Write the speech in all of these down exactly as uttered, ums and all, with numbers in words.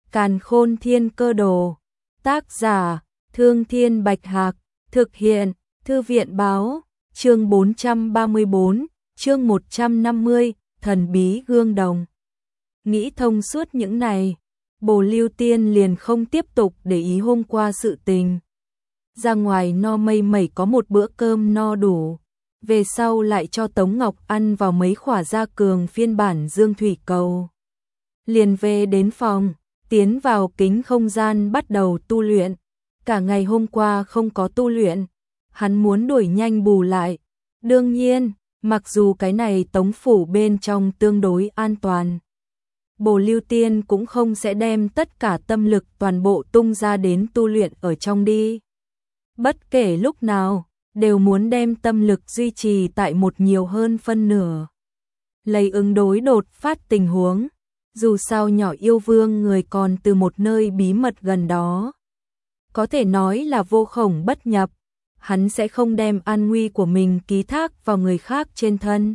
Càn Khôn Thiên Cơ Đồ. Tác giả: Thương Thiên Bạch Hạc. Thực hiện: Thư viện báo. Chương bốn trăm ba mươi bốn, chương một trăm năm mươi, thần bí gương đồng. Nghĩ thông suốt những này, Bồ Lưu Tiên liền không tiếp tục để ý hôm qua sự tình. Ra ngoài no mây mẩy có một bữa cơm no đủ, về sau lại cho Tống Ngọc ăn vào mấy khỏa gia cường phiên bản dương thủy cầu. Liền về đến phòng, tiến vào kính không gian bắt đầu tu luyện. Cả ngày hôm qua không có tu luyện, hắn muốn đuổi nhanh bù lại. Đương nhiên, mặc dù cái này Tống phủ bên trong tương đối an toàn, Bồ Lưu Tiên cũng không sẽ đem tất cả tâm lực toàn bộ tung ra đến tu luyện ở trong đi. Bất kể lúc nào, đều muốn đem tâm lực duy trì tại một nhiều hơn phân nửa. Lấy ứng đối đột phát tình huống, dù sao nhỏ yêu vương người còn từ một nơi bí mật gần đó. Có thể nói là vô khổng bất nhập, hắn sẽ không đem an nguy của mình ký thác vào người khác trên thân.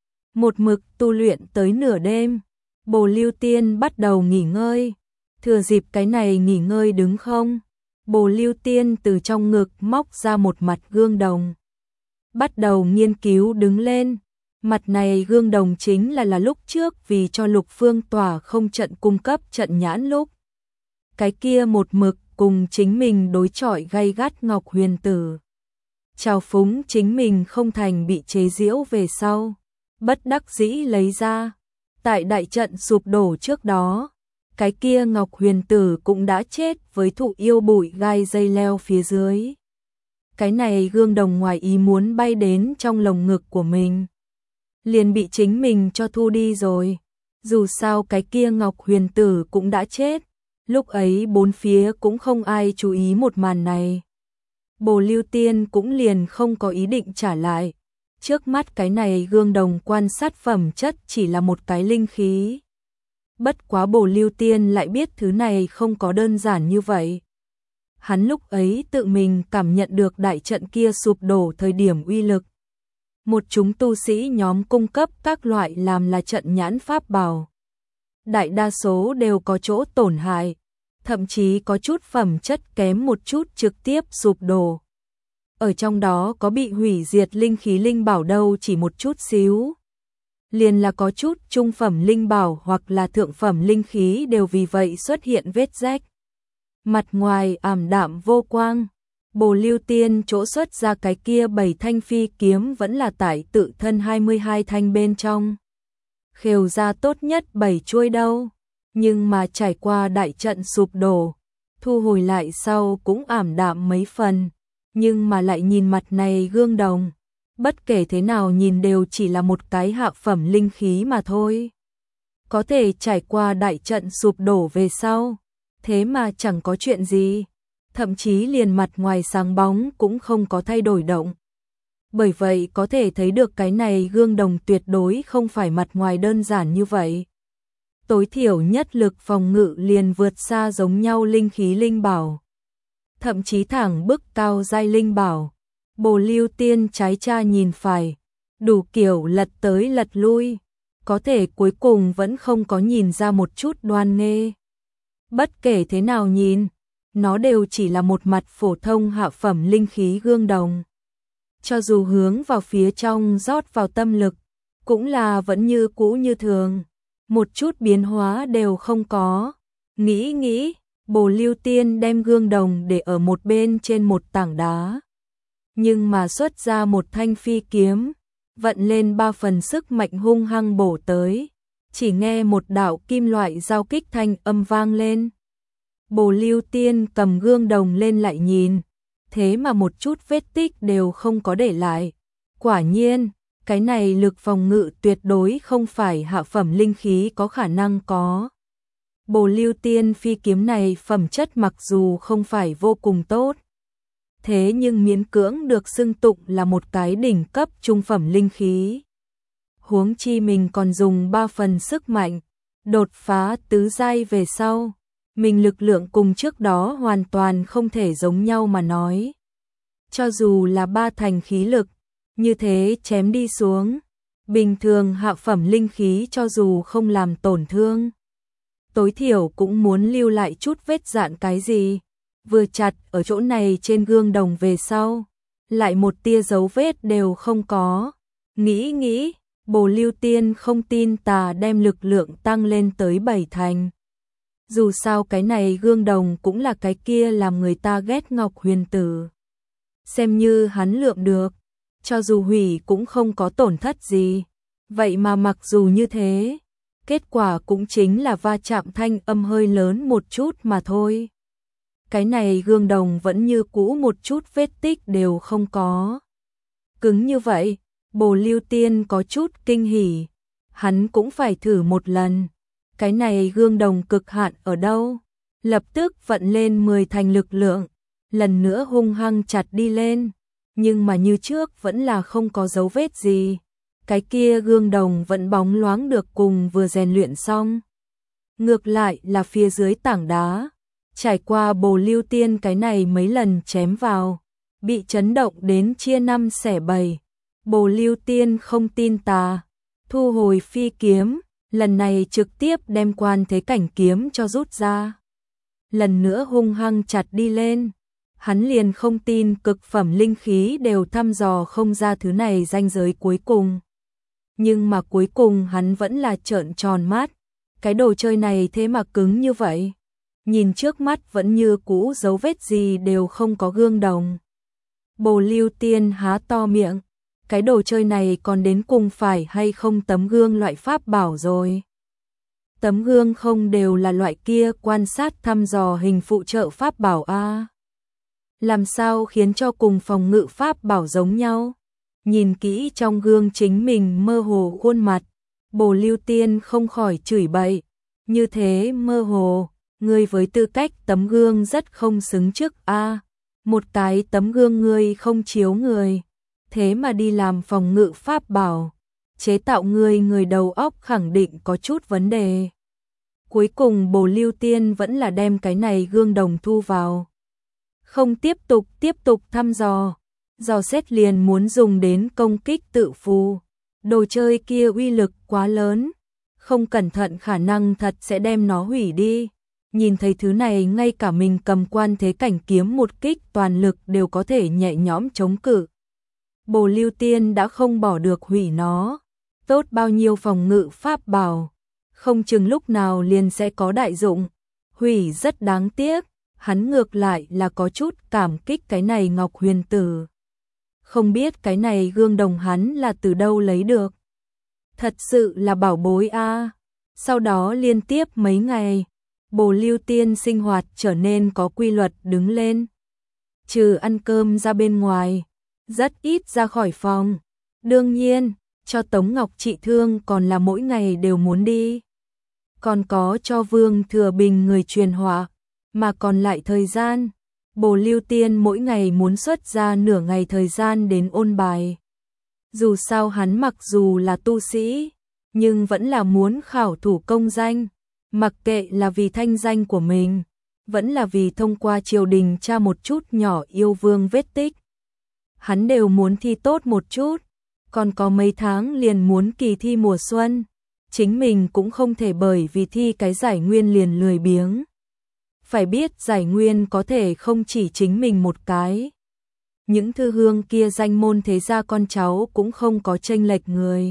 Một mực tu luyện tới nửa đêm, Bồ Lưu Tiên bắt đầu nghỉ ngơi. Thừa dịp cái này nghỉ ngơi đứng không, Bồ Lưu Tiên từ trong ngực móc ra một mặt gương đồng. Bắt đầu nghiên cứu đứng lên. Mặt này gương đồng chính là là lúc trước vì cho Lục Phương Tỏa không trận cung cấp trận nhãn lúc. Cái kia một mực cùng chính mình đối chọi gay gắt Ngọc Huyền Tử. Chào phúng chính mình không thành bị chế giễu về sau. Bất đắc dĩ lấy ra. Tại đại trận sụp đổ trước đó, cái kia Ngọc Huyền Tử cũng đã chết với thụ yêu bụi gai dây leo phía dưới. Cái này gương đồng ngoài ý muốn bay đến trong lồng ngực của mình, liền bị chính mình cho thu đi rồi. Dù sao cái kia Ngọc Huyền Tử cũng đã chết, lúc ấy bốn phía cũng không ai chú ý một màn này. Bồ Lưu Tiên cũng liền không có ý định trả lại. Trước mắt cái này gương đồng quan sát phẩm chất chỉ là một cái linh khí. Bất quá Bồ Lưu Tiên lại biết thứ này không có đơn giản như vậy. Hắn lúc ấy tự mình cảm nhận được đại trận kia sụp đổ thời điểm uy lực. Một chúng tu sĩ nhóm cung cấp các loại làm là trận nhãn pháp bảo. Đại đa số đều có chỗ tổn hại, thậm chí có chút phẩm chất kém một chút trực tiếp sụp đổ. Ở trong đó có bị hủy diệt linh khí linh bảo đâu chỉ một chút xíu. Liền là có chút trung phẩm linh bảo hoặc là thượng phẩm linh khí đều vì vậy xuất hiện vết rách. Mặt ngoài ảm đạm vô quang, Bồ Lưu Tiên chỗ xuất ra cái kia bảy thanh phi kiếm vẫn là tại tự thân hai mươi hai thanh bên trong. Khều ra tốt nhất bảy chuôi đâu, nhưng mà trải qua đại trận sụp đổ, thu hồi lại sau cũng ảm đạm mấy phần. Nhưng mà lại nhìn mặt này gương đồng, bất kể thế nào nhìn đều chỉ là một cái hạ phẩm linh khí mà thôi. Có thể trải qua đại trận sụp đổ về sau, thế mà chẳng có chuyện gì, thậm chí liền mặt ngoài sáng bóng cũng không có thay đổi động. Bởi vậy có thể thấy được cái này gương đồng tuyệt đối không phải mặt ngoài đơn giản như vậy. Tối thiểu nhất lực phòng ngự liền vượt xa giống nhau linh khí linh bảo. Thậm chí thẳng bức cao giai linh bảo. Bồ Lưu Tiên trái tra nhìn phải, đủ kiểu lật tới lật lui, có thể cuối cùng vẫn không có nhìn ra một chút đoan nghê. Bất kể thế nào nhìn, nó đều chỉ là một mặt phổ thông hạ phẩm linh khí gương đồng. Cho dù hướng vào phía trong rót vào tâm lực, cũng là vẫn như cũ như thường, một chút biến hóa đều không có. Nghĩ nghĩ, Bồ Lưu Tiên đem gương đồng để ở một bên trên một tảng đá. Nhưng mà xuất ra một thanh phi kiếm, vận lên ba phần sức mạnh hung hăng bổ tới. Chỉ nghe một đạo kim loại giao kích thanh âm vang lên. Bồ Lưu Tiên cầm gương đồng lên lại nhìn, thế mà một chút vết tích đều không có để lại. Quả nhiên, cái này lực phòng ngự tuyệt đối không phải hạ phẩm linh khí có khả năng có. Bồ Lưu Tiên phi kiếm này phẩm chất mặc dù không phải vô cùng tốt, thế nhưng miễn cưỡng được xưng tụng là một cái đỉnh cấp trung phẩm linh khí. Huống chi mình còn dùng ba phần sức mạnh, đột phá tứ giai về sau, mình lực lượng cùng trước đó hoàn toàn không thể giống nhau mà nói. Cho dù là ba thành khí lực, như thế chém đi xuống, bình thường hạ phẩm linh khí cho dù không làm tổn thương, tối thiểu cũng muốn lưu lại chút vết dạn cái gì. Vừa chặt ở chỗ này trên gương đồng về sau, lại một tia dấu vết đều không có. Nghĩ nghĩ, Bồ Lưu Tiên không tin tà đem lực lượng tăng lên tới bảy thành. Dù sao cái này gương đồng cũng là cái kia làm người ta ghét Ngọc Huyền Tử. Xem như hắn lượng được, cho dù hủy cũng không có tổn thất gì. Vậy mà mặc dù như thế, kết quả cũng chính là va chạm thanh âm hơi lớn một chút mà thôi. Cái này gương đồng vẫn như cũ một chút vết tích đều không có. Cứng như vậy, Bồ Lưu Tiên có chút kinh hỉ. Hắn cũng phải thử một lần. Cái này gương đồng cực hạn ở đâu? Lập tức vận lên mười thành lực lượng, lần nữa hung hăng chặt đi lên. Nhưng mà như trước vẫn là không có dấu vết gì. Cái kia gương đồng vẫn bóng loáng được cùng vừa rèn luyện xong. Ngược lại là phía dưới tảng đá, trải qua Bồ Lưu Tiên cái này mấy lần chém vào, bị chấn động đến chia năm xẻ bảy. Bồ Lưu Tiên không tin tà, thu hồi phi kiếm, lần này trực tiếp đem Quan Thế Cảnh kiếm cho rút ra. Lần nữa hung hăng chặt đi lên. Hắn liền không tin cực phẩm linh khí đều thăm dò không ra thứ này ranh giới cuối cùng. Nhưng mà cuối cùng hắn vẫn là trợn tròn mắt. Cái đồ chơi này thế mà cứng như vậy. Nhìn trước mắt vẫn như cũ dấu vết gì đều không có gương đồng. Bồ Lưu Tiên há to miệng. Cái đồ chơi này còn đến cùng phải hay không tấm gương loại pháp bảo rồi. Tấm gương không đều là loại kia quan sát thăm dò hình phụ trợ pháp bảo a. Làm sao khiến cho cùng phòng ngự pháp bảo giống nhau? Nhìn kỹ trong gương chính mình mơ hồ khuôn mặt, Bồ Lưu Tiên không khỏi chửi bậy. Như thế mơ hồ, ngươi với tư cách tấm gương rất không xứng trước a. Một cái tấm gương ngươi không chiếu người, thế mà đi làm phòng ngự pháp bảo, chế tạo ngươi người đầu óc khẳng định có chút vấn đề. Cuối cùng Bồ Lưu Tiên vẫn là đem cái này gương đồng thu vào. Không tiếp tục tiếp tục thăm dò, dò xét liền muốn dùng đến công kích tự phù. Đồ chơi kia uy lực quá lớn, không cẩn thận khả năng thật sẽ đem nó hủy đi. Nhìn thấy thứ này ngay cả mình cầm Quan Thế Cảnh kiếm một kích toàn lực đều có thể nhẹ nhõm chống cự. Bồ Lưu Tiên đã không bỏ được hủy nó. Tốt bao nhiêu phòng ngự pháp bảo, không chừng lúc nào liền sẽ có đại dụng. Hủy rất đáng tiếc. Hắn ngược lại là có chút cảm kích cái này Ngọc Huyền Tử. Không biết cái này gương đồng hắn là từ đâu lấy được. Thật sự là bảo bối a. Sau đó liên tiếp mấy ngày, Bồ Lưu Tiên sinh hoạt trở nên có quy luật đứng lên. Trừ ăn cơm ra bên ngoài, rất ít ra khỏi phòng. Đương nhiên, cho Tống Ngọc trị thương còn là mỗi ngày đều muốn đi. Còn có cho Vương Thừa Bình người truyền họa. Mà còn lại thời gian, Bồ Lưu Tiên mỗi ngày muốn xuất ra nửa ngày thời gian đến ôn bài. Dù sao hắn mặc dù là tu sĩ, nhưng vẫn là muốn khảo thủ công danh, mặc kệ là vì thanh danh của mình, vẫn là vì thông qua triều đình tra một chút nhỏ yêu vương vết tích. Hắn đều muốn thi tốt một chút, còn có mấy tháng liền muốn kỳ thi mùa xuân, chính mình cũng không thể bởi vì thi cái giải nguyên liền lười biếng. Phải biết giải nguyên có thể không chỉ chính mình một cái. Những thư hương kia danh môn thế gia con cháu cũng không có chênh lệch người.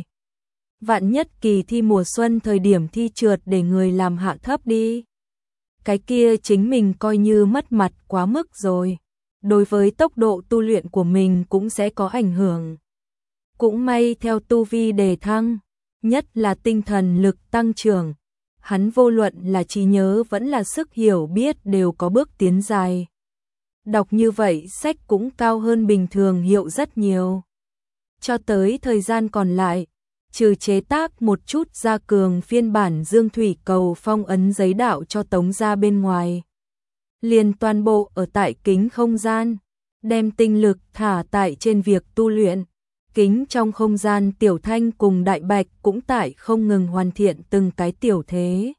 Vạn nhất kỳ thi mùa xuân thời điểm thi trượt để người làm hạ thấp đi. Cái kia chính mình coi như mất mặt quá mức rồi. Đối với tốc độ tu luyện của mình cũng sẽ có ảnh hưởng. Cũng may theo tu vi đề thăng, nhất là tinh thần lực tăng trưởng. Hắn vô luận là trí nhớ vẫn là sức hiểu biết đều có bước tiến dài. Đọc như vậy sách cũng cao hơn bình thường hiệu rất nhiều. Cho tới thời gian còn lại, trừ chế tác một chút gia cường phiên bản Dương Thủy Cầu phong ấn giấy đạo cho Tống gia bên ngoài. Liền toàn bộ ở tại kính không gian, đem tinh lực thả tại trên việc tu luyện. Kính trong không gian Tiểu Thanh cùng Đại Bạch cũng tại không ngừng hoàn thiện từng cái tiểu thế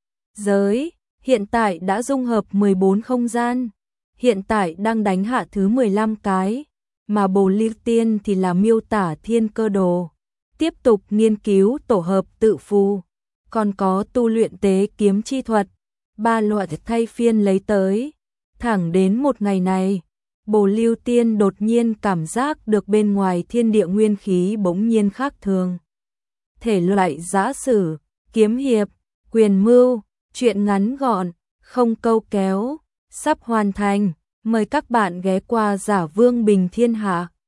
giới, hiện tại đã dung hợp mười bốn không gian, hiện tại đang đánh hạ thứ mười lăm cái, mà Bồ Lưu Tiên thì là miêu tả thiên cơ đồ, tiếp tục nghiên cứu tổ hợp tự phù, còn có tu luyện tế kiếm chi thuật, ba loại thay phiên lấy tới. Thẳng đến một ngày này, Bồ Lưu Tiên đột nhiên cảm giác được bên ngoài thiên địa nguyên khí bỗng nhiên khác thường. Thể loại giã sử, kiếm hiệp, quyền mưu, truyện ngắn gọn, không câu kéo, sắp hoàn thành. Mời các bạn ghé qua Giả Vương Bình Thiên Hạ.